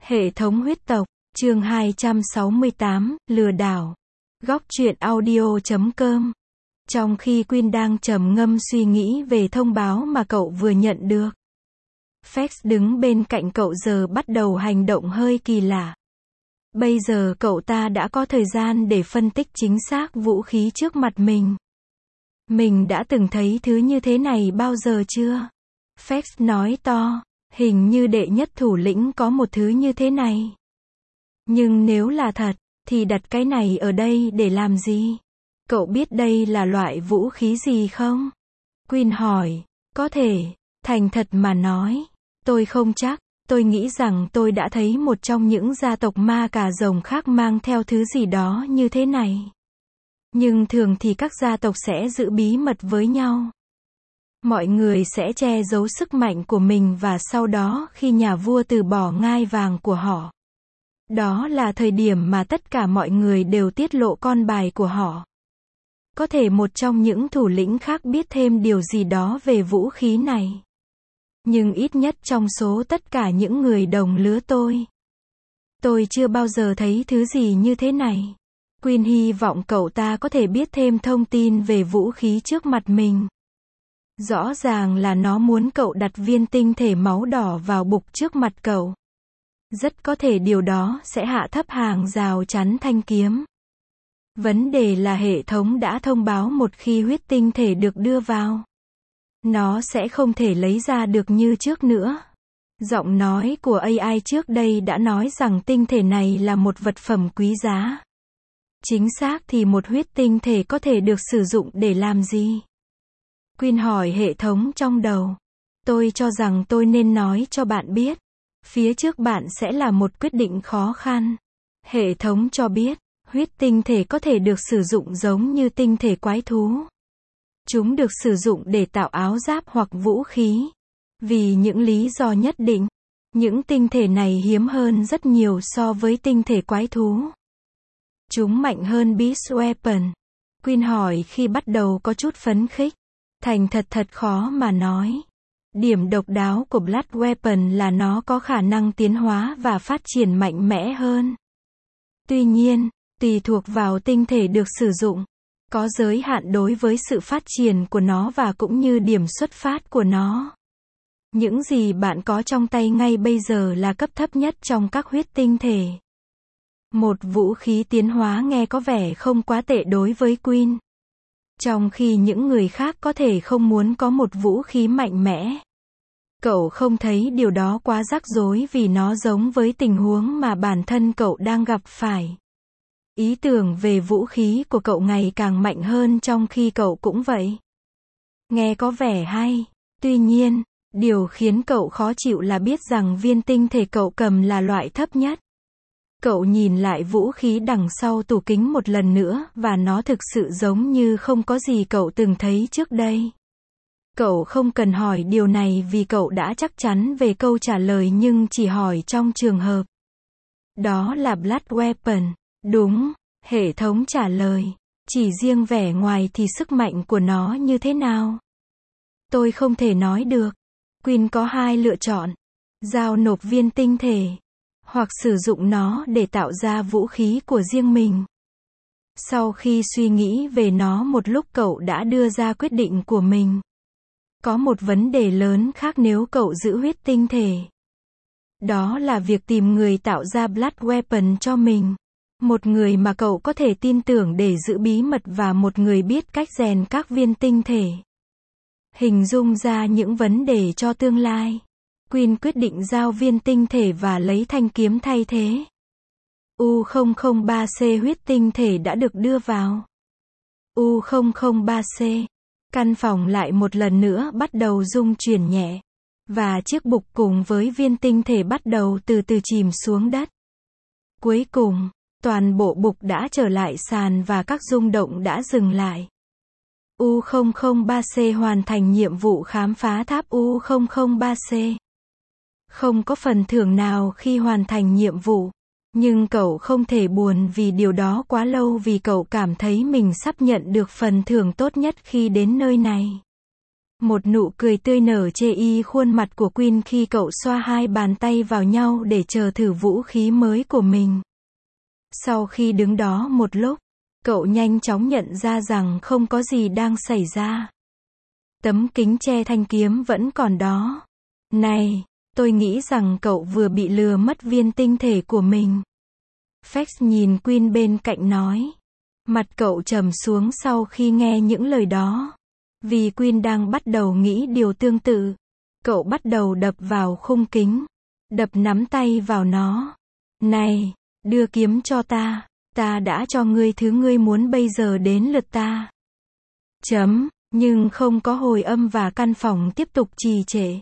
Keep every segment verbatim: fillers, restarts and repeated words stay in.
Hệ thống huyết tộc, chương hai trăm sáu mươi tám, lừa đảo. Góc truyện audio chấm com. Trong khi Quyên đang trầm ngâm suy nghĩ về thông báo mà cậu vừa nhận được, Fex đứng bên cạnh cậu giờ bắt đầu hành động hơi kỳ lạ. Bây giờ cậu ta đã có thời gian để phân tích chính xác vũ khí trước mặt mình. Mình đã từng thấy thứ như thế này bao giờ chưa? Fex nói to, hình như đệ nhất thủ lĩnh có một thứ như thế này. Nhưng nếu là thật, thì đặt cái này ở đây để làm gì? Cậu biết đây là loại vũ khí gì không? Quyên hỏi, có thể, thành thật mà nói, tôi không chắc, tôi nghĩ rằng tôi đã thấy một trong những gia tộc ma cà rồng khác mang theo thứ gì đó như thế này. Nhưng thường thì các gia tộc sẽ giữ bí mật với nhau. Mọi người sẽ che giấu sức mạnh của mình và sau đó khi nhà vua từ bỏ ngai vàng của họ, đó là thời điểm mà tất cả mọi người đều tiết lộ con bài của họ. Có thể một trong những thủ lĩnh khác biết thêm điều gì đó về vũ khí này. Nhưng ít nhất trong số tất cả những người đồng lứa tôi, tôi chưa bao giờ thấy thứ gì như thế này. Quyên hy vọng cậu ta có thể biết thêm thông tin về vũ khí trước mặt mình. Rõ ràng là nó muốn cậu đặt viên tinh thể máu đỏ vào bục trước mặt cậu. Rất có thể điều đó sẽ hạ thấp hàng rào chắn thanh kiếm. Vấn đề là hệ thống đã thông báo một khi huyết tinh thể được đưa vào, nó sẽ không thể lấy ra được như trước nữa. Giọng nói của a i trước đây đã nói rằng tinh thể này là một vật phẩm quý giá. Chính xác thì một huyết tinh thể có thể được sử dụng để làm gì? Quyên hỏi hệ thống trong đầu. Tôi cho rằng tôi nên nói cho bạn biết. Phía trước bạn sẽ là một quyết định khó khăn. Hệ thống cho biết, huyết tinh thể có thể được sử dụng giống như tinh thể quái thú. Chúng được sử dụng để tạo áo giáp hoặc vũ khí. Vì những lý do nhất định, những tinh thể này hiếm hơn rất nhiều so với tinh thể quái thú. Chúng mạnh hơn Beast Weapon. Quyên hỏi khi bắt đầu có chút phấn khích. Thành thật thật khó mà nói. Điểm độc đáo của Blood Weapon là nó có khả năng tiến hóa và phát triển mạnh mẽ hơn. Tuy nhiên, tùy thuộc vào tinh thể được sử dụng, có giới hạn đối với sự phát triển của nó và cũng như điểm xuất phát của nó. Những gì bạn có trong tay ngay bây giờ là cấp thấp nhất trong các huyết tinh thể. Một vũ khí tiến hóa nghe có vẻ không quá tệ đối với Quyên. Trong khi những người khác có thể không muốn có một vũ khí mạnh mẽ. Cậu không thấy điều đó quá rắc rối vì nó giống với tình huống mà bản thân cậu đang gặp phải. Ý tưởng về vũ khí của cậu ngày càng mạnh hơn trong khi cậu cũng vậy. Nghe có vẻ hay. Tuy nhiên, điều khiến cậu khó chịu là biết rằng viên tinh thể cậu cầm là loại thấp nhất. Cậu nhìn lại vũ khí đằng sau tủ kính một lần nữa và nó thực sự giống như không có gì cậu từng thấy trước đây. Cậu không cần hỏi điều này vì cậu đã chắc chắn về câu trả lời nhưng chỉ hỏi trong trường hợp. Đó là Blood Weapon. Đúng, hệ thống trả lời. Chỉ riêng vẻ ngoài thì sức mạnh của nó như thế nào? Tôi không thể nói được. Quyên có hai lựa chọn. Giao nộp viên tinh thể. Hoặc sử dụng nó để tạo ra vũ khí của riêng mình. Sau khi suy nghĩ về nó một lúc cậu đã đưa ra quyết định của mình. Có một vấn đề lớn khác nếu cậu giữ huyết tinh thể. Đó là việc tìm người tạo ra Blood Weapon cho mình. Một người mà cậu có thể tin tưởng để giữ bí mật và một người biết cách rèn các viên tinh thể. Hình dung ra những vấn đề cho tương lai. Quyên quyết định giao viên tinh thể và lấy thanh kiếm thay thế. U không không ba C huyết tinh thể đã được đưa vào. U không không ba C. Căn phòng lại một lần nữa bắt đầu rung chuyển nhẹ. Và chiếc bục cùng với viên tinh thể bắt đầu từ từ chìm xuống đất. Cuối cùng, toàn bộ bục đã trở lại sàn và các rung động đã dừng lại. U không không ba C hoàn thành nhiệm vụ khám phá tháp U không không ba C. Không có phần thưởng nào khi hoàn thành nhiệm vụ. Nhưng cậu không thể buồn vì điều đó quá lâu vì cậu cảm thấy mình sắp nhận được phần thưởng tốt nhất khi đến nơi này. Một nụ cười tươi nở chê y khuôn mặt của Quyên khi cậu xoa hai bàn tay vào nhau để chờ thử vũ khí mới của mình. Sau khi đứng đó một lúc, cậu nhanh chóng nhận ra rằng không có gì đang xảy ra. Tấm kính che thanh kiếm vẫn còn đó. Này, tôi nghĩ rằng cậu vừa bị lừa mất viên tinh thể của mình. Fex nhìn Quyên bên cạnh nói. Mặt cậu trầm xuống sau khi nghe những lời đó. Vì Quyên đang bắt đầu nghĩ điều tương tự. Cậu bắt đầu đập vào khung kính. Đập nắm tay vào nó. Này, đưa kiếm cho ta. Ta đã cho ngươi thứ ngươi muốn, bây giờ đến lượt ta. Chấm, nhưng không có hồi âm và căn phòng tiếp tục trì trệ.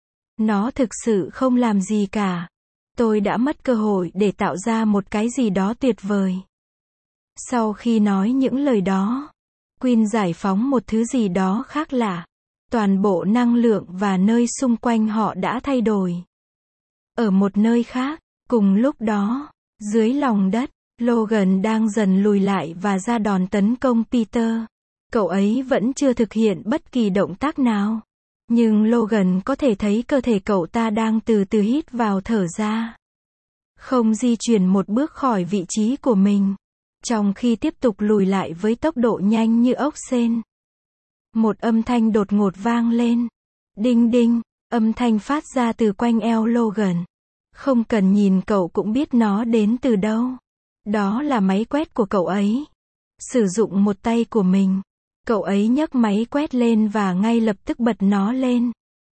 Nó thực sự không làm gì cả. Tôi đã mất cơ hội để tạo ra một cái gì đó tuyệt vời. Sau khi nói những lời đó, Quyên giải phóng một thứ gì đó khác lạ. Toàn bộ năng lượng và nơi xung quanh họ đã thay đổi. Ở một nơi khác, cùng lúc đó, dưới lòng đất, Logan đang dần lùi lại và ra đòn tấn công Peter. Cậu ấy vẫn chưa thực hiện bất kỳ động tác nào. Nhưng Logan có thể thấy cơ thể cậu ta đang từ từ hít vào thở ra. Không di chuyển một bước khỏi vị trí của mình. Trong khi tiếp tục lùi lại với tốc độ nhanh như ốc sên. Một âm thanh đột ngột vang lên. Đinh đinh, âm thanh phát ra từ quanh eo Logan. Không cần nhìn cậu cũng biết nó đến từ đâu. Đó là máy quét của cậu ấy. Sử dụng một tay của mình, cậu ấy nhấc máy quét lên và ngay lập tức bật nó lên.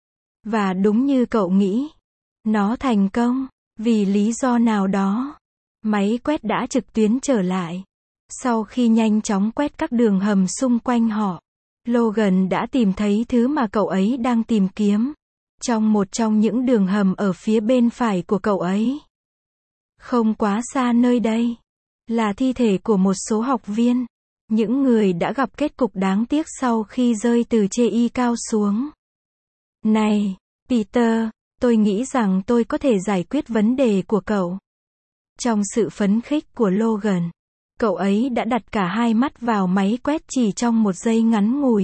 Và đúng như cậu nghĩ, nó thành công. Vì lý do nào đó, máy quét đã trực tuyến trở lại. Sau khi nhanh chóng quét các đường hầm xung quanh họ, Logan đã tìm thấy thứ mà cậu ấy đang tìm kiếm. Trong một trong những đường hầm ở phía bên phải của cậu ấy. Không quá xa nơi đây, là thi thể của một số học viên. Những người đã gặp kết cục đáng tiếc sau khi rơi từ chê y cao xuống. Này, Peter, tôi nghĩ rằng tôi có thể giải quyết vấn đề của cậu. Trong sự phấn khích của Logan, cậu ấy đã đặt cả hai mắt vào máy quét chỉ trong một giây ngắn ngủi.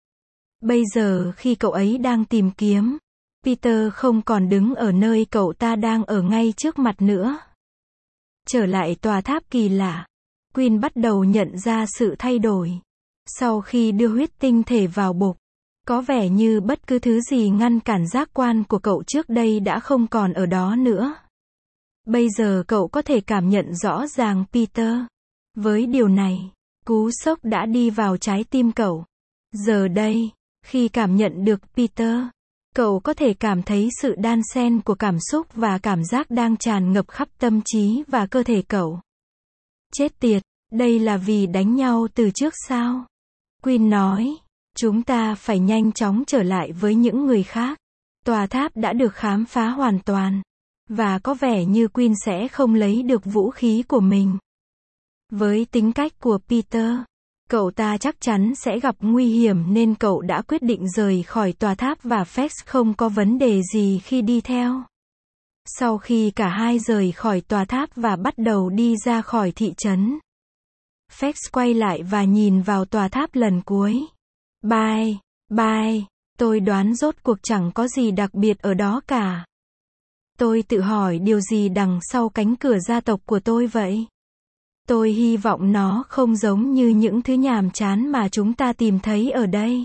Bây giờ khi cậu ấy đang tìm kiếm, Peter không còn đứng ở nơi cậu ta đang ở ngay trước mặt nữa. Trở lại tòa tháp kỳ lạ, Quyên bắt đầu nhận ra sự thay đổi. Sau khi đưa huyết tinh thể vào bụng, có vẻ như bất cứ thứ gì ngăn cản giác quan của cậu trước đây đã không còn ở đó nữa. Bây giờ cậu có thể cảm nhận rõ ràng Peter. Với điều này, cú sốc đã đi vào trái tim cậu. Giờ đây, khi cảm nhận được Peter, cậu có thể cảm thấy sự đan xen của cảm xúc và cảm giác đang tràn ngập khắp tâm trí và cơ thể cậu. Chết tiệt, đây là vì đánh nhau từ trước sao? Quyên nói, chúng ta phải nhanh chóng trở lại với những người khác. Tòa tháp đã được khám phá hoàn toàn. Và có vẻ như Quyên sẽ không lấy được vũ khí của mình. Với tính cách của Peter, cậu ta chắc chắn sẽ gặp nguy hiểm nên cậu đã quyết định rời khỏi tòa tháp và Fex không có vấn đề gì khi đi theo. Sau khi cả hai rời khỏi tòa tháp và bắt đầu đi ra khỏi thị trấn, Fex quay lại và nhìn vào tòa tháp lần cuối. Bye, bye, tôi đoán rốt cuộc chẳng có gì đặc biệt ở đó cả. Tôi tự hỏi điều gì đằng sau cánh cửa gia tộc của tôi vậy? Tôi hy vọng nó không giống như những thứ nhàm chán mà chúng ta tìm thấy ở đây.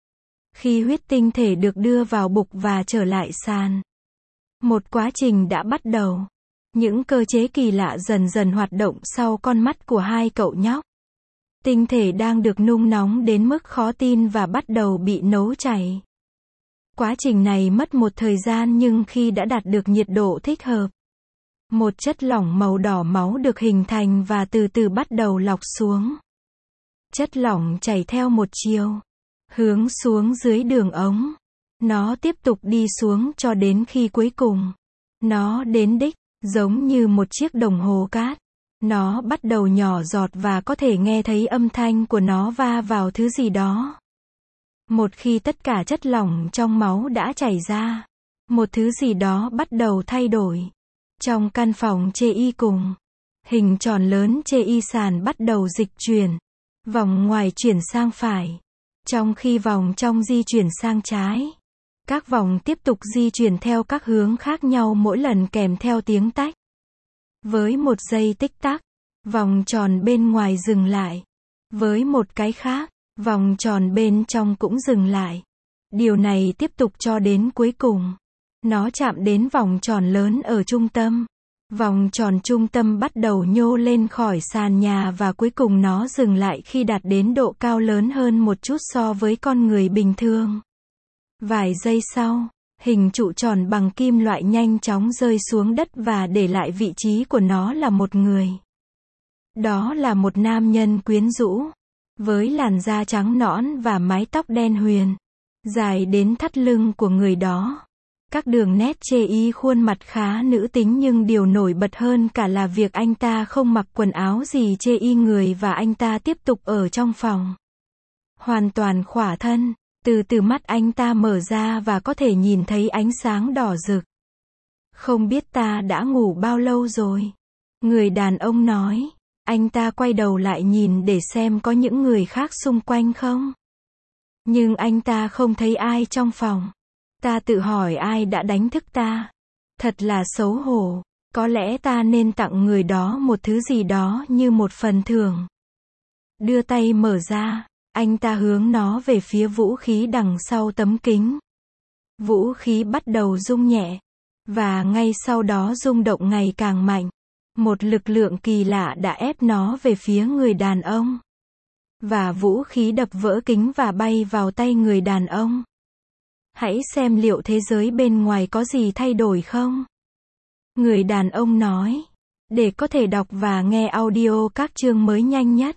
Khi huyết tinh thể được đưa vào bụng và trở lại sàn, một quá trình đã bắt đầu. Những cơ chế kỳ lạ dần dần hoạt động sau con mắt của hai cậu nhóc. Tinh thể đang được nung nóng đến mức khó tin và bắt đầu bị nấu chảy. Quá trình này mất một thời gian nhưng khi đã đạt được nhiệt độ thích hợp, một chất lỏng màu đỏ máu được hình thành và từ từ bắt đầu lọc xuống. Chất lỏng chảy theo một chiều, hướng xuống dưới đường ống. Nó tiếp tục đi xuống cho đến khi cuối cùng, nó đến đích, giống như một chiếc đồng hồ cát. Nó bắt đầu nhỏ giọt và có thể nghe thấy âm thanh của nó va vào thứ gì đó. Một khi tất cả chất lỏng trong máu đã chảy ra, một thứ gì đó bắt đầu thay đổi. Trong căn phòng chê y cùng, hình tròn lớn chê y sàn bắt đầu dịch chuyển. Vòng ngoài chuyển sang phải. Trong khi vòng trong di chuyển sang trái, các vòng tiếp tục di chuyển theo các hướng khác nhau mỗi lần kèm theo tiếng tách. Với một giây tích tắc, vòng tròn bên ngoài dừng lại. Với một cái khác, vòng tròn bên trong cũng dừng lại. Điều này tiếp tục cho đến cuối cùng. Nó chạm đến vòng tròn lớn ở trung tâm. Vòng tròn trung tâm bắt đầu nhô lên khỏi sàn nhà và cuối cùng nó dừng lại khi đạt đến độ cao lớn hơn một chút so với con người bình thường. Vài giây sau, hình trụ tròn bằng kim loại nhanh chóng rơi xuống đất và để lại vị trí của nó là một người. Đó là một nam nhân quyến rũ, với làn da trắng nõn và mái tóc đen huyền, dài đến thắt lưng của người đó. Các đường nét chê y khuôn mặt khá nữ tính nhưng điều nổi bật hơn cả là việc anh ta không mặc quần áo gì chê y người và anh ta tiếp tục ở trong phòng. Hoàn toàn khỏa thân, từ từ mắt anh ta mở ra và có thể nhìn thấy ánh sáng đỏ rực. Không biết ta đã ngủ bao lâu rồi? Người đàn ông nói. Anh ta quay đầu lại nhìn để xem có những người khác xung quanh không. Nhưng anh ta không thấy ai trong phòng. Ta tự hỏi ai đã đánh thức ta. Thật là xấu hổ. Có lẽ ta nên tặng người đó một thứ gì đó như một phần thưởng. Đưa tay mở ra, anh ta hướng nó về phía vũ khí đằng sau tấm kính. Vũ khí bắt đầu rung nhẹ. Và ngay sau đó rung động ngày càng mạnh. Một lực lượng kỳ lạ đã ép nó về phía người đàn ông. Và vũ khí đập vỡ kính và bay vào tay người đàn ông. Hãy xem liệu thế giới bên ngoài có gì thay đổi không? Người đàn ông nói. Để có thể đọc và nghe audio các chương mới nhanh nhất,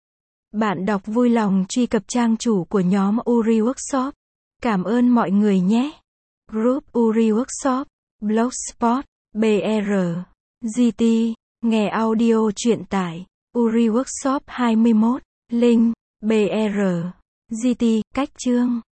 bạn đọc vui lòng truy cập trang chủ của nhóm Uri Workshop. Cảm ơn mọi người nhé. Group Uri Workshop, Blogspot, bê rờ, giê tê, nghe audio truyện tải, Uri Workshop hai mươi mốt, link, bê rờ, giê tê, cách chương.